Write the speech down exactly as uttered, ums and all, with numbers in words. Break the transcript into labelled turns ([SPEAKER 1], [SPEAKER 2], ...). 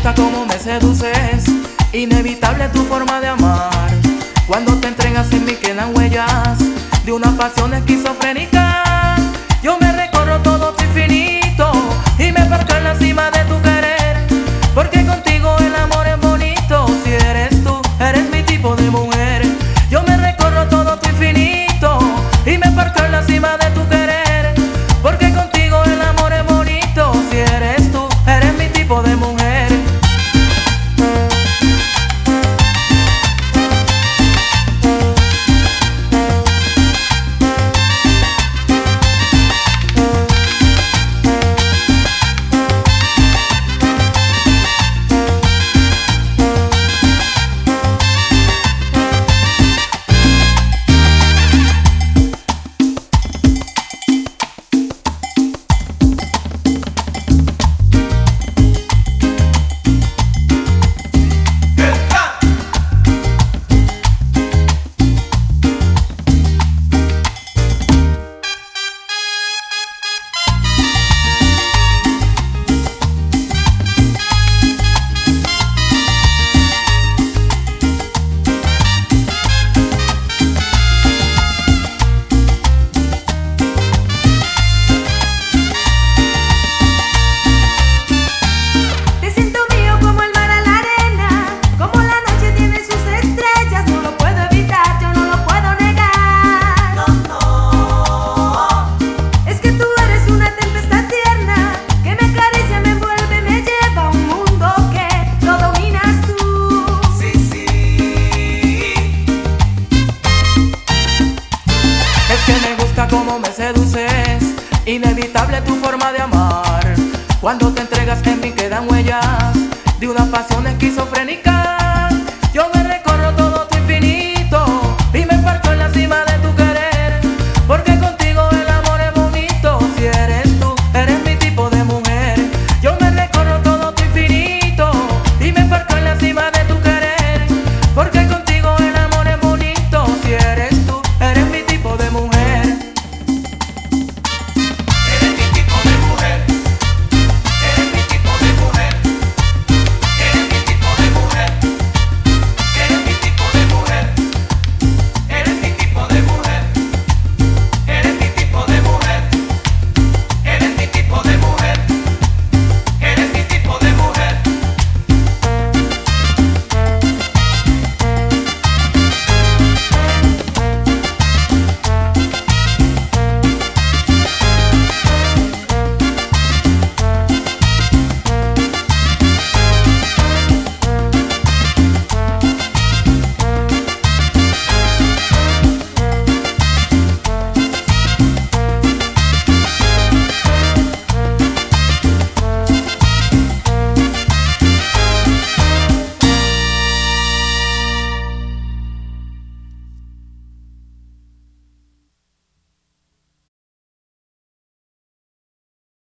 [SPEAKER 1] gusta cómo me seduces, inevitable tu forma de amar. Cuando te entregas en mí quedan huellas de una pasión esquizofrénica. Yo me recorro todo tu infinito y me parto en la cima de tu querer, porque contigo el amor es bonito. Si eres tú, eres mi tipo de mujer. Yo me recorro todo tu infinito y me parto en la cima de tu querer, porque contigo el amor es bonito. Si eres tú, eres mi tipo de mujer. Cómo me seduces, inevitable tu forma de amar. Cuando te entregas en mí quedan huellas de una pasión esquizofrénica.